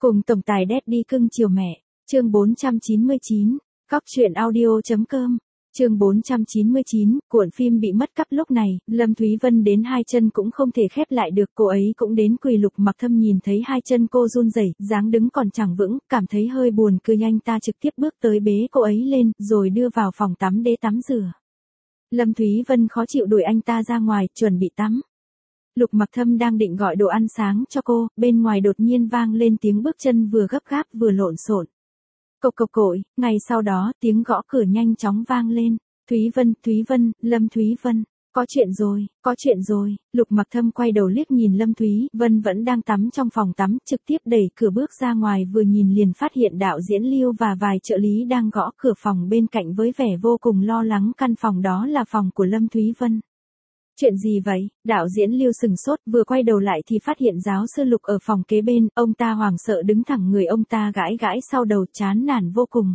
Cùng tổng tài Daddy cưng chiều mẹ, chương 499, cóc truyện audio.com, chương 499, cuộn phim bị mất cắp lúc này, Lâm Thúy Vân đến hai chân cũng không thể khép lại được, cô ấy cũng đến quỳ. Lục Mặc Thâm nhìn thấy hai chân cô run rẩy, dáng đứng còn chẳng vững, cảm thấy hơi buồn cười, anh ta trực tiếp bước tới bế cô ấy lên, rồi đưa vào phòng tắm để tắm rửa. Lâm Thúy Vân khó chịu đuổi anh ta ra ngoài, chuẩn bị tắm. Lục Mặc Thâm đang định gọi đồ ăn sáng cho cô, bên ngoài đột nhiên vang lên tiếng bước chân vừa gấp gáp vừa lộn xộn. Cộc cộc cội, ngay sau đó tiếng gõ cửa nhanh chóng vang lên. Thúy Vân, Lâm Thúy Vân, có chuyện rồi. Lục Mặc Thâm quay đầu liếc nhìn Lâm Thúy Vân vẫn đang tắm trong phòng tắm, trực tiếp đẩy cửa bước ra ngoài, vừa nhìn liền phát hiện đạo diễn Lưu và vài trợ lý đang gõ cửa phòng bên cạnh với vẻ vô cùng lo lắng, căn phòng đó là phòng của Lâm Thúy Vân. Chuyện gì vậy? Đạo diễn Lưu sừng sốt, vừa quay đầu lại thì phát hiện giáo sư Lục ở phòng kế bên, ông ta hoảng sợ đứng thẳng người, ông ta gãi gãi sau đầu, chán nản vô cùng.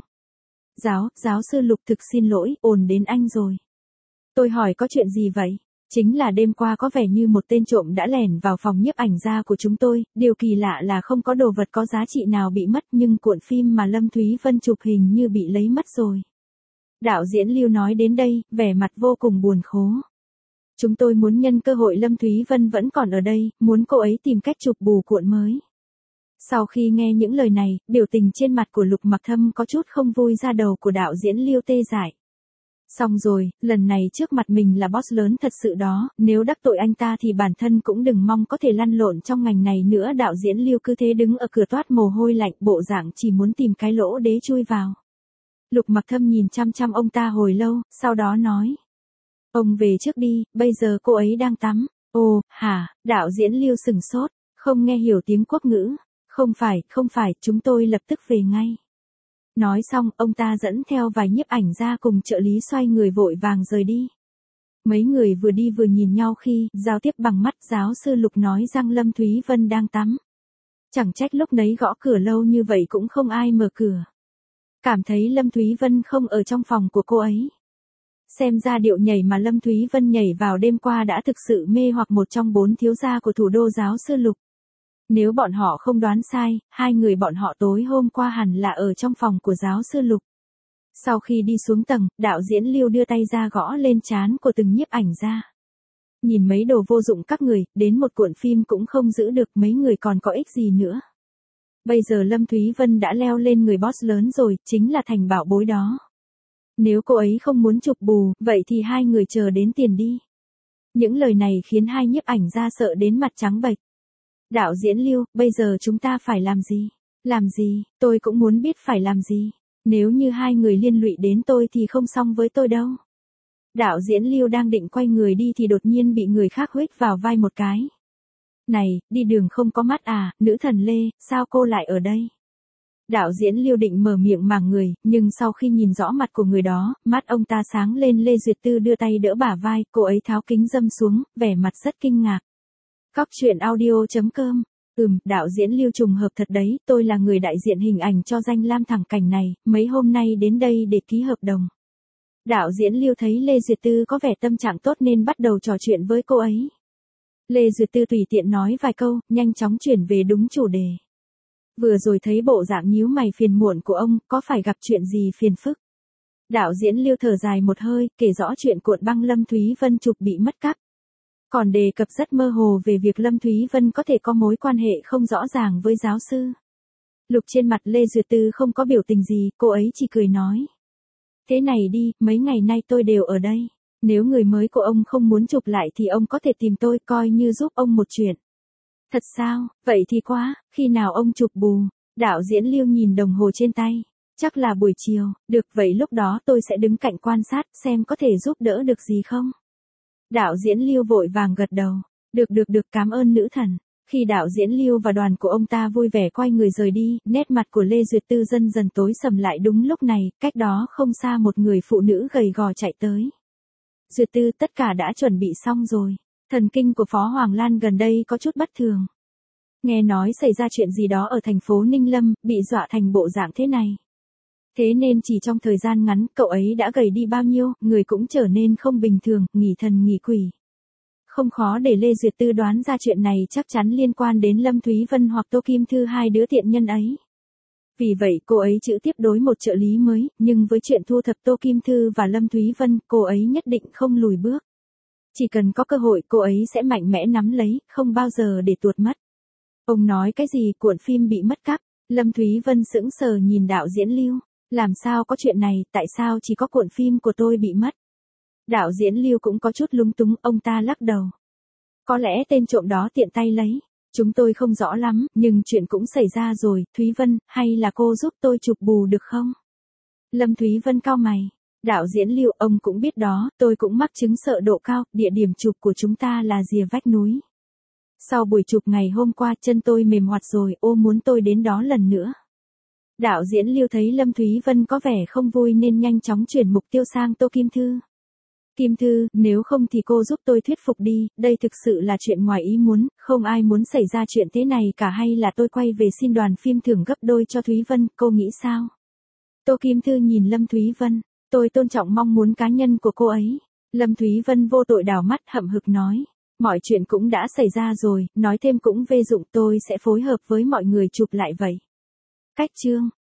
Giáo sư Lục, thực xin lỗi, ồn đến anh rồi. Tôi hỏi có chuyện gì vậy? Chính là đêm qua có vẻ như một tên trộm đã lẻn vào phòng nhiếp ảnh gia của chúng tôi, điều kỳ lạ là không có đồ vật có giá trị nào bị mất, nhưng cuộn phim mà Lâm Thúy Vân chụp hình như bị lấy mất rồi. Đạo diễn Lưu nói đến đây, vẻ mặt vô cùng buồn khổ. Chúng tôi muốn nhân cơ hội Lâm Thúy Vân vẫn còn ở đây, muốn cô ấy tìm cách chụp bù cuộn mới. Sau khi nghe những lời này, biểu tình trên mặt của Lục Mặc Thâm có chút không vui, ra đầu của đạo diễn Lưu tê dại. Xong rồi, lần này trước mặt mình là boss lớn thật sự đó, nếu đắc tội anh ta thì bản thân cũng đừng mong có thể lăn lộn trong ngành này nữa. Đạo diễn Lưu cứ thế đứng ở cửa toát mồ hôi lạnh, bộ dạng chỉ muốn tìm cái lỗ để chui vào. Lục Mặc Thâm nhìn chăm chăm ông ta hồi lâu, sau đó nói. Ông về trước đi, bây giờ cô ấy đang tắm. Ồ, hả? Đạo diễn Lưu sừng sốt, không nghe hiểu tiếng quốc ngữ. Không phải, chúng tôi lập tức về ngay. Nói xong, ông ta dẫn theo vài nhiếp ảnh gia cùng trợ lý xoay người vội vàng rời đi. Mấy người vừa đi vừa nhìn nhau khi giao tiếp bằng mắt. Giáo sư Lục nói rằng Lâm Thúy Vân đang tắm. Chẳng trách lúc nấy gõ cửa lâu như vậy cũng không ai mở cửa. Cảm thấy Lâm Thúy Vân không ở trong phòng của cô ấy. Xem ra điệu nhảy mà Lâm Thúy Vân nhảy vào đêm qua đã thực sự mê hoặc một trong 4 thiếu gia của thủ đô giáo sư Lục. Nếu bọn họ không đoán sai, hai người bọn họ tối hôm qua hẳn là ở trong phòng của giáo sư Lục. Sau khi đi xuống tầng, đạo diễn Lưu đưa tay ra gõ lên trán của từng nhiếp ảnh gia. Nhìn mấy đồ vô dụng các người, đến một cuộn phim cũng không giữ được, mấy người còn có ích gì nữa. Bây giờ Lâm Thúy Vân đã leo lên người boss lớn rồi, chính là thành bảo bối đó. Nếu cô ấy không muốn chụp bù, vậy thì hai người chờ đến tiền đi. Những lời này khiến hai nhiếp ảnh gia sợ đến mặt trắng bệch. Đạo diễn Lưu, bây giờ chúng ta phải làm gì? Làm gì? Tôi cũng muốn biết phải làm gì. Nếu như hai người liên lụy đến tôi thì không xong với tôi đâu. Đạo diễn Lưu đang định quay người đi thì đột nhiên bị người khác huých vào vai một cái. Này, đi đường không có mắt à, nữ thần Lê, sao cô lại ở đây? Đạo diễn Lưu định mở miệng màng người, nhưng sau khi nhìn rõ mặt của người đó, mắt ông ta sáng lên. Lê Duyệt Tư đưa tay đỡ bả vai, cô ấy tháo kính râm xuống, vẻ mặt rất kinh ngạc. Cóc truyện audio.com. Đạo diễn Lưu, trùng hợp thật đấy, tôi là người đại diện hình ảnh cho danh Lam Thẳng Cảnh này, mấy hôm nay đến đây để ký hợp đồng. Đạo diễn Lưu thấy Lê Duyệt Tư có vẻ tâm trạng tốt nên bắt đầu trò chuyện với cô ấy. Lê Duyệt Tư tùy tiện nói vài câu, nhanh chóng chuyển về đúng chủ đề. Vừa rồi thấy bộ dạng nhíu mày phiền muộn của ông, có phải gặp chuyện gì phiền phức? Đạo diễn Lưu thở dài một hơi, kể rõ chuyện cuộn băng Lâm Thúy Vân chụp bị mất cắp. Còn đề cập rất mơ hồ về việc Lâm Thúy Vân có thể có mối quan hệ không rõ ràng với giáo sư Lục. Trên mặt Lê Duyệt Tư không có biểu tình gì, cô ấy chỉ cười nói. Thế này đi, mấy ngày nay tôi đều ở đây. Nếu người mới của ông không muốn chụp lại thì ông có thể tìm tôi, coi như giúp ông một chuyện. Thật sao? Vậy thì quá, khi nào ông chụp bù? Đạo diễn Lưu nhìn đồng hồ trên tay. Chắc là buổi chiều, được, vậy lúc đó tôi sẽ đứng cạnh quan sát xem có thể giúp đỡ được gì không? Đạo diễn Lưu vội vàng gật đầu. Được, cảm ơn nữ thần. Khi đạo diễn Lưu và đoàn của ông ta vui vẻ quay người rời đi, nét mặt của Lê Duyệt Tư dần dần tối sầm lại. Đúng lúc này, cách đó không xa một người phụ nữ gầy gò chạy tới. Duyệt Tư, tất cả đã chuẩn bị xong rồi. Thần kinh của Phó Hoàng Lan gần đây có chút bất thường. Nghe nói xảy ra chuyện gì đó ở thành phố Ninh Lâm, bị dọa thành bộ dạng thế này. Thế nên chỉ trong thời gian ngắn, cậu ấy đã gầy đi bao nhiêu, người cũng trở nên không bình thường, nghỉ thần nghỉ quỷ. không khó để Lê Duyệt Tư đoán ra chuyện này chắc chắn liên quan đến Lâm Thúy Vân hoặc Tô Kim Thư, hai đứa tiện nhân ấy. Vì vậy cô ấy chữ tiếp đối một trợ lý mới, nhưng với chuyện thu thập Tô Kim Thư và Lâm Thúy Vân, cô ấy nhất định không lùi bước. Chỉ cần có cơ hội cô ấy sẽ mạnh mẽ nắm lấy, không bao giờ để tuột mất. Ông nói cái gì, cuộn phim bị mất cắp? Lâm Thúy Vân sững sờ nhìn đạo diễn Lưu. Làm sao có chuyện này, tại sao chỉ có cuộn phim của tôi bị mất? Đạo diễn Lưu cũng có chút lúng túng, ông ta lắc đầu. Có lẽ tên trộm đó tiện tay lấy. Chúng tôi không rõ lắm, nhưng chuyện cũng xảy ra rồi, Thúy Vân, hay là cô giúp tôi chụp bù được không? Lâm Thúy Vân cau mày. Đạo diễn Lưu, ông cũng biết đó, tôi cũng mắc chứng sợ độ cao, địa điểm chụp của chúng ta là rìa vách núi. Sau buổi chụp ngày hôm qua, chân tôi mềm hoạt rồi, ô muốn tôi đến đó lần nữa. Đạo diễn Lưu thấy Lâm Thúy Vân có vẻ không vui nên nhanh chóng chuyển mục tiêu sang Tô Kim Thư. Kim Thư, nếu không thì cô giúp tôi thuyết phục đi, đây thực sự là chuyện ngoài ý muốn, không ai muốn xảy ra chuyện thế này cả, hay là tôi quay về xin đoàn phim thưởng gấp đôi cho Thúy Vân, cô nghĩ sao? Tô Kim Thư nhìn Lâm Thúy Vân, tôi tôn trọng mong muốn cá nhân của cô ấy. Lâm Thúy Vân vô tội đảo mắt hậm hực nói, mọi chuyện cũng đã xảy ra rồi, nói thêm cũng vô dụng, tôi sẽ phối hợp với mọi người chụp lại vậy. Cách chương